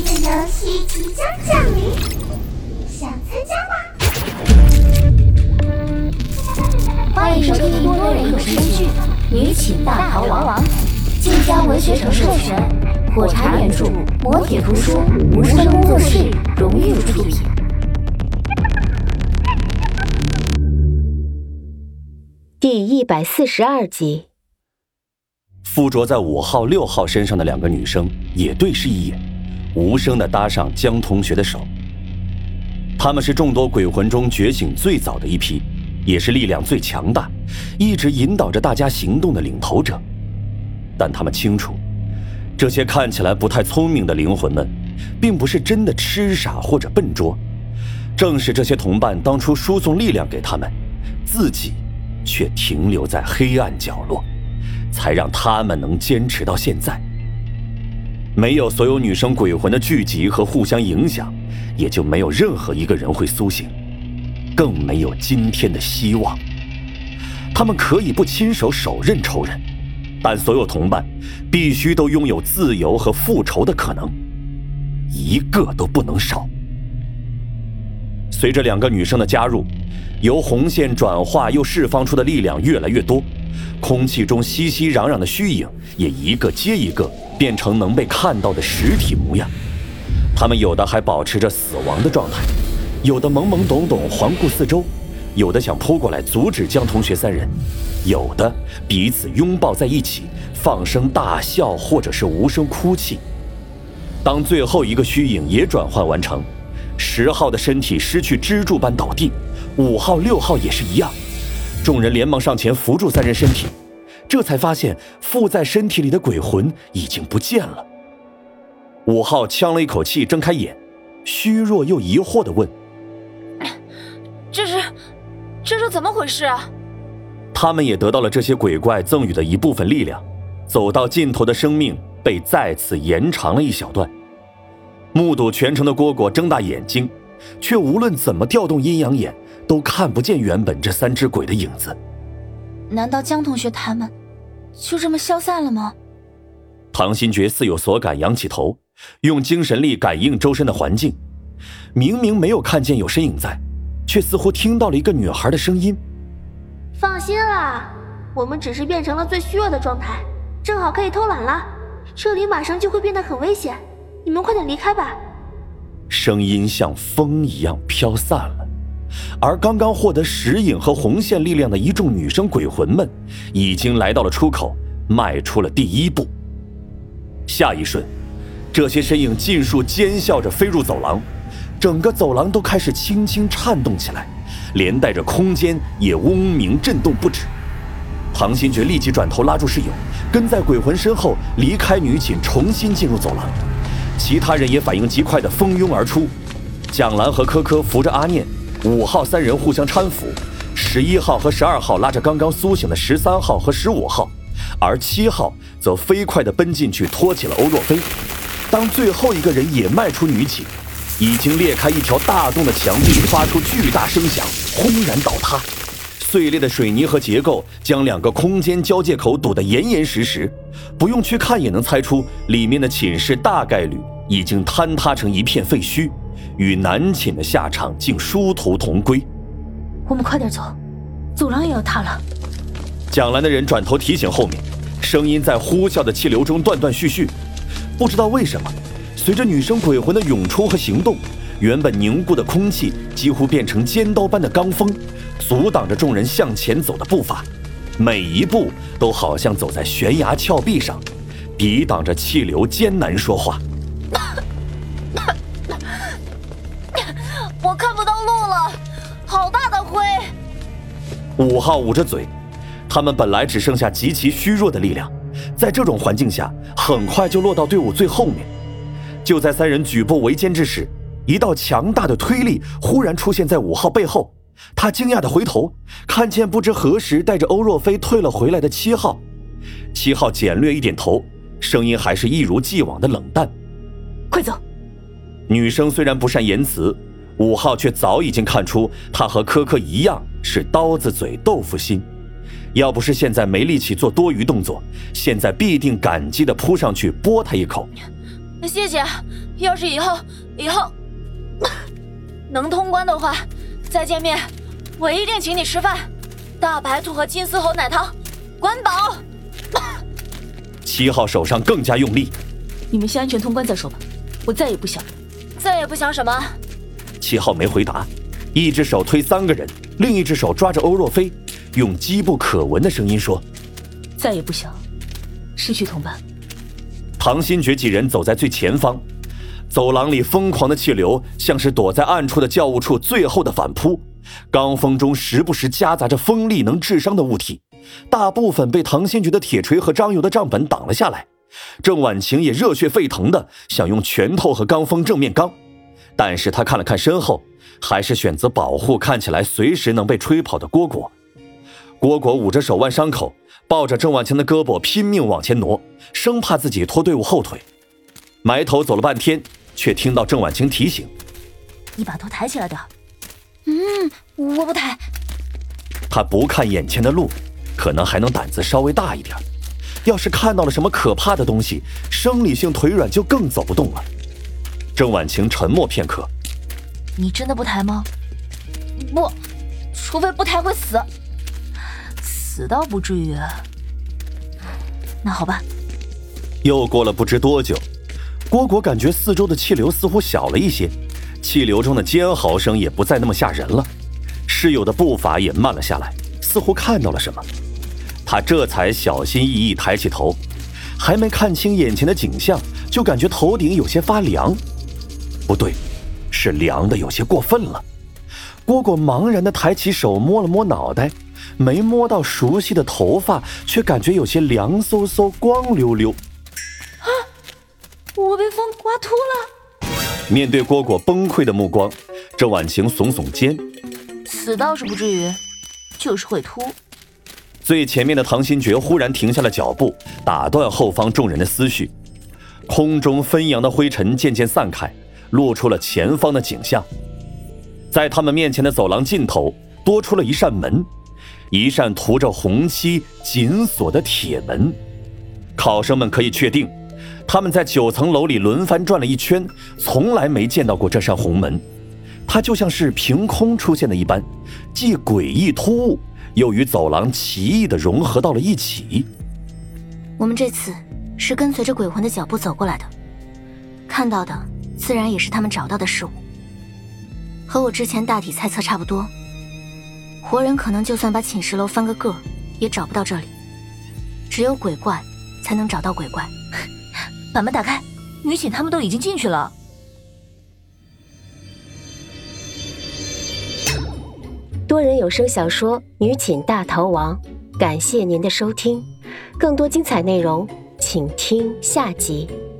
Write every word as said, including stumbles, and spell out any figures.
的游戏即将降临，想参加吗？ 欢迎收听多人有声剧《女寝大逃亡》，晋江文学城授权，火柴原著，磨铁图书，无声工作室荣誉出品。第一百四十二集。 附着在五号、六号身上的两个女生也对视一眼，无声地搭上江同学的手。她们是众多鬼魂中觉醒最早的一批，也是力量最强大，一直引导着大家行动的领头者。但她们清楚，这些看起来不太聪明的灵魂们，并不是真的痴傻或者笨拙，正是这些同伴当初输送力量给他们，自己却停留在黑暗角落，才让他们能坚持到现在。没有所有女生鬼魂的聚集和互相影响，也就没有任何一个人会苏醒，更没有今天的希望。他们可以不亲手手刃仇人，但所有同伴必须都拥有自由和复仇的可能，一个都不能少。随着两个女生的加入，由红线转化又释放出的力量越来越多，空气中熙熙攘攘的虚影也一个接一个变成能被看到的实体模样。他们有的还保持着死亡的状态，有的懵懵懂懂环顾四周，有的想扑过来阻止江同学三人，有的彼此拥抱在一起，放声大笑或者是无声哭泣。当最后一个虚影也转换完成，十号的身体失去支柱般倒地，五号、六号也是一样。众人连忙上前扶住三人身体，这才发现附在身体里的鬼魂已经不见了。五号呛了一口气，睁开眼，虚弱又疑惑地问：“ 这是，这是怎么回事啊？” 他们也得到了这些鬼怪赠予的一部分力量，走到尽头的生命被再次延长了一小段。目睹全程的蝈蝈睁大眼睛，却无论怎么调动阴阳眼，都看不见原本这三只鬼的影子。 难道江同学他们就这么消散了吗？ 唐新觉似有所感，仰起头，用精神力感应周身的环境。明明没有看见有身影在，却似乎听到了一个女孩的声音：“ 放心啦，我们只是变成了最虚弱的状态，正好可以偷懒了。这里马上就会变得很危险，你们快点离开吧。” 声音像风一样飘散了，而刚刚获得石影和红线力量的一众女生鬼魂们，已经来到了出口，迈出了第一步。下一瞬，这些身影尽数尖笑着飞入走廊，整个走廊都开始轻轻颤动起来，连带着空间也嗡鸣震动不止。唐新觉立即转头拉住室友，跟在鬼魂身后离开女寝，重新进入走廊。其他人也反应极快地蜂拥而出，蒋兰和科科扶着阿念，五号三人互相搀扶，十一号和十二号拉着刚刚苏醒的十三号和十五号，而七号则飞快地奔进去拖起了欧若飞。当最后一个人也迈出女寝，已经裂开一条大洞的墙壁发出巨大声响，轰然倒塌。碎裂的水泥和结构将两个空间交界口堵得严严实实，不用去看也能猜出里面的寝室大概率已经坍塌成一片废墟，与南寝的下场竟殊途同归。 我们快点走，走廊也要塌了。 蒋兰的人转头提醒后面，声音在呼啸的气流中断断续续。不知道为什么，随着女生鬼魂的涌出和行动，原本凝固的空气几乎变成尖刀般的罡风，阻挡着众人向前走的步伐，每一步都好像走在悬崖峭壁上，抵挡着气流艰难说话。 我看不到路了，好大的灰。 五号捂着嘴，他们本来只剩下极其虚弱的力量，在这种环境下很快就落到队伍最后面。就在三人举步维艰之时，一道强大的推力忽然出现在五号背后，他惊讶地回头，看见不知何时带着欧若飞退了回来的七号。七号简略一点头，声音还是一如既往的冷淡：“ 快走。” 女生虽然不善言辞，五号却早已经看出她和科科一样是刀子嘴豆腐心。要不是现在没力气做多余动作，现在必定感激地扑上去拨他一口。 谢谢， 要是以后以后能通关的话，再见面，我一定请你吃饭。大白兔和金丝猴奶糖，管饱。 七号手上更加用力。 你们先安全通关再说吧，我再也不想。 再也不想什么？ 七号没回答，一只手推三个人，另一只手抓着欧若飞，用机不可闻的声音说： 再也不想失去同伴。 唐新觉几人走在最前方，走廊里疯狂的气流像是躲在暗处的教务处最后的反扑，罡风中时不时夹杂着锋利能致伤的物体，大部分被唐新觉的铁锤和张游的账本挡了下来。郑婉晴也热血沸腾的想用拳头和罡风正面刚，但是他看了看身后，还是选择保护看起来随时能被吹跑的蝈蝈。蝈蝈捂着手腕伤口，抱着郑婉晴的胳膊拼命往前挪，生怕自己拖队伍后腿。埋头走了半天，却听到郑婉晴提醒： 你把头抬起来点。 嗯，我不抬。 他不看眼前的路，可能还能胆子稍微大一点，要是看到了什么可怕的东西，生理性腿软就更走不动了。郑婉晴沉默片刻： 你真的不抬吗？ 不，除非不抬会死。 死倒不至于。那好吧。 又过了不知多久，蝈蝈感觉四周的气流似乎小了一些，气流中的尖嚎声也不再那么吓人了，室友的步伐也慢了下来，似乎看到了什么。他这才小心翼翼抬起头，还没看清眼前的景象，就感觉头顶有些发凉。不对，是凉的有些过分了。蝈蝈茫然地抬起手摸了摸脑袋，没摸到熟悉的头发，却感觉有些凉飕飕、光溜溜。 啊！我被风刮秃了！ 面对蝈蝈崩溃的目光，郑婉晴耸耸肩： 死倒是不至于，就是会秃。 最前面的唐新觉忽然停下了脚步，打断后方众人的思绪。空中纷扬的灰尘渐渐散开，露出了前方的景象。在他们面前的走廊尽头多出了一扇门，一扇涂着红漆紧锁的铁门。考生们可以确定，他们在九层楼里轮番转了一圈，从来没见到过这扇红门。它就像是凭空出现的一般，既诡异突兀，又与走廊奇异地融合到了一起。 我们这次是跟随着鬼魂的脚步走过来的，看到的自然也是他们找到的事物，和我之前大体猜测差不多。活人可能就算把寝室楼翻个个，也找不到这里，只有鬼怪才能找到鬼怪。 把门打开，女寝他们都已经进去了。 多人有声小说《女寝大逃亡》，感谢您的收听，更多精彩内容请听下集。